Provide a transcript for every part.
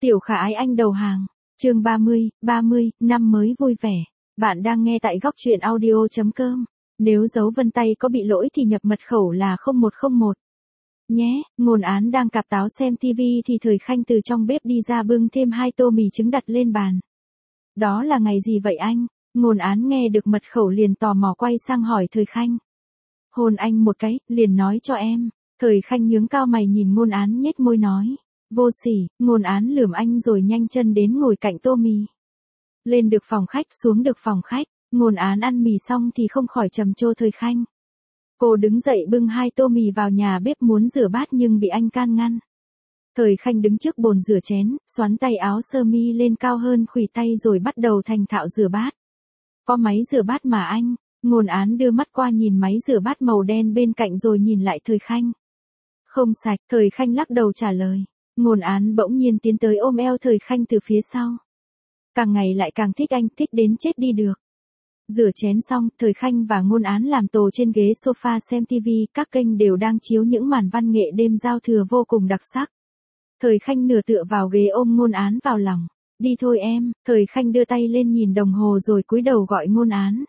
Tiểu Khả Ái Anh đầu hàng. Chương 30, năm mới vui vẻ. Bạn đang nghe tại góc truyện audio.com. Nếu dấu vân tay có bị lỗi thì nhập mật khẩu là 0101. Nhé, Ngôn Án đang cạp táo xem TV thì Thời Khanh từ trong bếp đi ra bưng thêm 2 tô mì trứng đặt lên bàn. Đó là ngày gì vậy anh? Ngôn Án nghe được mật khẩu liền tò mò quay sang hỏi Thời Khanh. Hôn anh một cái, liền nói cho em. Thời Khanh nhướng cao mày nhìn Ngôn Án nhếch môi nói. Vô sỉ, Ngôn Án lườm anh rồi nhanh chân đến ngồi cạnh tô mì. Lên được phòng khách, xuống được phòng khách, Ngôn Án ăn mì xong thì không khỏi trầm trồ Thời Khanh. Cô đứng dậy bưng 2 tô mì vào nhà bếp muốn rửa bát nhưng bị anh can ngăn. Thời Khanh đứng trước bồn rửa chén, xoắn tay áo sơ mi lên cao hơn khuỷu tay rồi bắt đầu thành thạo rửa bát. Có máy rửa bát mà anh? Ngôn Án đưa mắt qua nhìn máy rửa bát màu đen bên cạnh rồi nhìn lại Thời Khanh. Không sạch, Thời Khanh lắc đầu trả lời. Ngôn Án bỗng nhiên tiến tới ôm eo Thời Khanh từ phía sau. Càng ngày lại càng thích anh, thích đến chết đi được. Rửa chén xong, Thời Khanh và Ngôn Án làm tồ trên ghế sofa xem TV, các kênh đều đang chiếu những màn văn nghệ đêm giao thừa vô cùng đặc sắc. Thời Khanh nửa tựa vào ghế ôm Ngôn Án vào lòng. Đi thôi em, Thời Khanh đưa tay lên nhìn đồng hồ rồi cúi đầu gọi Ngôn Án.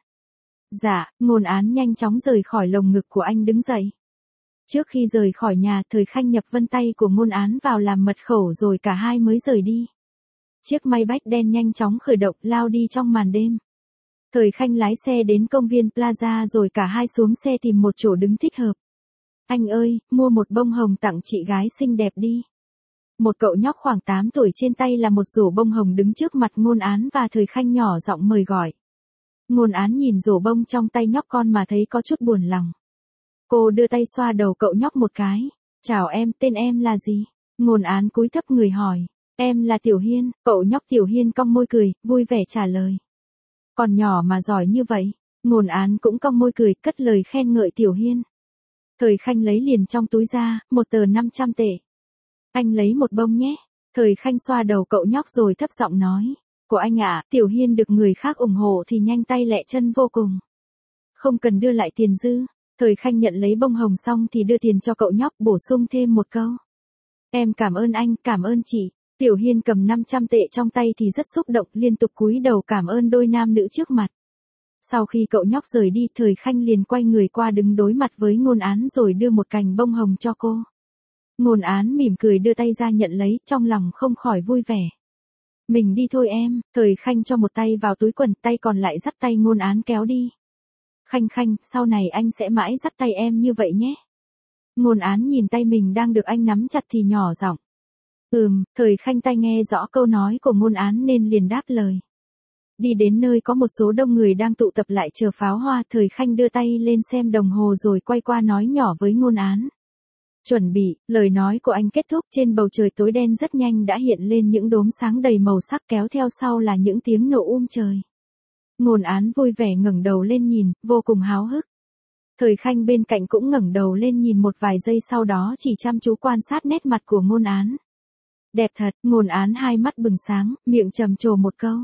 Dạ, Ngôn Án nhanh chóng rời khỏi lồng ngực của anh đứng dậy. Trước khi rời khỏi nhà, Thời Khanh nhập vân tay của Ngôn Án vào làm mật khẩu rồi cả hai mới rời đi. Chiếc Maybach đen nhanh chóng khởi động lao đi trong màn đêm. Thời Khanh lái xe đến công viên Plaza rồi cả hai xuống xe tìm một chỗ đứng thích hợp. Anh ơi, mua một bông hồng tặng chị gái xinh đẹp đi. Một cậu nhóc khoảng 8 tuổi trên tay là một rổ bông hồng đứng trước mặt Ngôn Án và Thời Khanh nhỏ giọng mời gọi. Ngôn Án nhìn rổ bông trong tay nhóc con mà thấy có chút buồn lòng. Cô đưa tay xoa đầu cậu nhóc một cái. Chào em, tên em là gì? Ngôn Án cúi thấp người hỏi. Em là Tiểu Hiên. Cậu nhóc Tiểu Hiên cong môi cười, vui vẻ trả lời. Còn nhỏ mà giỏi như vậy. Ngôn Án cũng cong môi cười, cất lời khen ngợi Tiểu Hiên. Thời Khanh lấy liền trong túi ra, một tờ 500 tệ. Anh lấy một bông nhé. Thời Khanh xoa đầu cậu nhóc rồi thấp giọng nói. Của anh ạ, Tiểu Hiên được người khác ủng hộ thì nhanh tay lẹ chân vô cùng. Không cần đưa lại tiền dư. Thời Khanh nhận lấy bông hồng xong thì đưa tiền cho cậu nhóc, bổ sung thêm một câu. Em cảm ơn anh, cảm ơn chị. Tiểu Hiên cầm 500 tệ trong tay thì rất xúc động, liên tục cúi đầu cảm ơn đôi nam nữ trước mặt. Sau khi cậu nhóc rời đi, Thời Khanh liền quay người qua đứng đối mặt với Ngôn Án rồi đưa một cành bông hồng cho cô. Ngôn Án mỉm cười đưa tay ra nhận lấy, trong lòng không khỏi vui vẻ. Mình đi thôi em. Thời Khanh cho một tay vào túi quần, tay còn lại dắt tay Ngôn Án kéo đi. Khanh Khanh, sau này anh sẽ mãi dắt tay em như vậy nhé. Ngôn Án nhìn tay mình đang được anh nắm chặt thì nhỏ giọng. Thời Khanh tai nghe rõ câu nói của Ngôn Án nên liền đáp lời. Đi đến nơi có một số đông người đang tụ tập lại chờ pháo hoa, Thời Khanh đưa tay lên xem đồng hồ rồi quay qua nói nhỏ với Ngôn Án. Chuẩn bị, lời nói của anh kết thúc, trên bầu trời tối đen rất nhanh đã hiện lên những đốm sáng đầy màu sắc, kéo theo sau là những tiếng nổ trời. Ngôn Án vui vẻ ngẩng đầu lên nhìn, vô cùng háo hức. Thời Khanh bên cạnh cũng ngẩng đầu lên nhìn một vài giây, sau đó chỉ chăm chú quan sát nét mặt của Ngôn Án. Đẹp thật. Ngôn Án hai mắt bừng sáng, miệng trầm trồ một câu.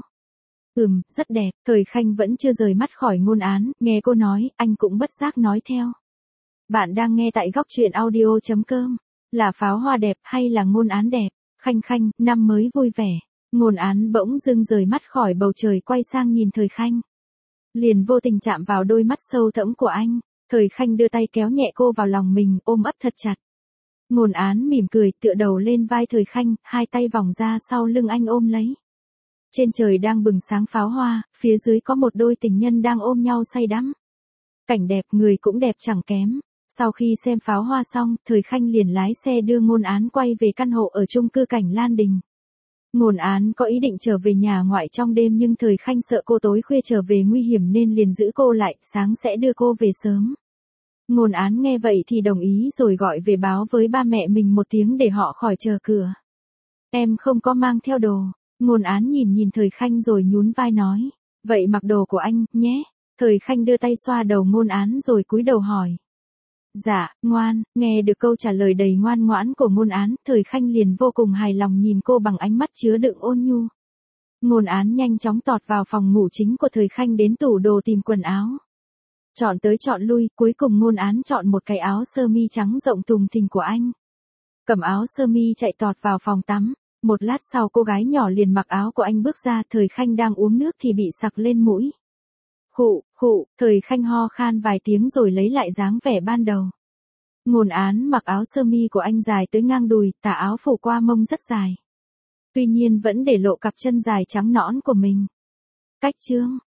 Rất đẹp. Thời Khanh vẫn chưa rời mắt khỏi Ngôn Án, nghe cô nói, anh cũng bất giác nói theo. Bạn đang nghe tại góc truyện audio.com. Là pháo hoa đẹp hay là Ngôn Án đẹp? Khanh Khanh, năm mới vui vẻ. Ngôn Án bỗng dưng rời mắt khỏi bầu trời quay sang nhìn Thời Khanh. Liền vô tình chạm vào đôi mắt sâu thẫm của anh. Thời Khanh đưa tay kéo nhẹ cô vào lòng mình, ôm ấp thật chặt. Ngôn Án mỉm cười, tựa đầu lên vai Thời Khanh, hai tay vòng ra sau lưng anh ôm lấy. Trên trời đang bừng sáng pháo hoa, phía dưới có một đôi tình nhân đang ôm nhau say đắm. Cảnh đẹp, người cũng đẹp chẳng kém. Sau khi xem pháo hoa xong, Thời Khanh liền lái xe đưa Ngôn Án quay về căn hộ ở chung cư Cảnh Lan Đình. Ngôn Án có ý định trở về nhà ngoại trong đêm nhưng Thời Khanh sợ cô tối khuya trở về nguy hiểm nên liền giữ cô lại, sáng sẽ đưa cô về sớm. Ngôn Án nghe vậy thì đồng ý rồi gọi về báo với ba mẹ mình một tiếng để họ khỏi chờ cửa. Em không có mang theo đồ. Ngôn Án nhìn Thời Khanh rồi nhún vai nói. Vậy mặc đồ của anh, nhé. Thời Khanh đưa tay xoa đầu Ngôn Án rồi cúi đầu hỏi. Dạ, ngoan. Nghe được câu trả lời đầy ngoan ngoãn của Ngôn Án, Thời Khanh liền vô cùng hài lòng nhìn cô bằng ánh mắt chứa đựng ôn nhu. Ngôn Án nhanh chóng tọt vào phòng ngủ chính của Thời Khanh đến tủ đồ tìm quần áo. Chọn tới chọn lui, cuối cùng Ngôn Án chọn một cái áo sơ mi trắng rộng thùng thình của anh. Cầm áo sơ mi chạy tọt vào phòng tắm. Một lát sau cô gái nhỏ liền mặc áo của anh bước ra, Thời Khanh đang uống nước thì bị sặc lên mũi. Khụ, khụ, Thời Khanh ho khan vài tiếng rồi lấy lại dáng vẻ ban đầu. Ngôn Án mặc áo sơ mi của anh dài tới ngang đùi, tà áo phủ qua mông rất dài. Tuy nhiên vẫn để lộ cặp chân dài trắng nõn của mình. Cách chương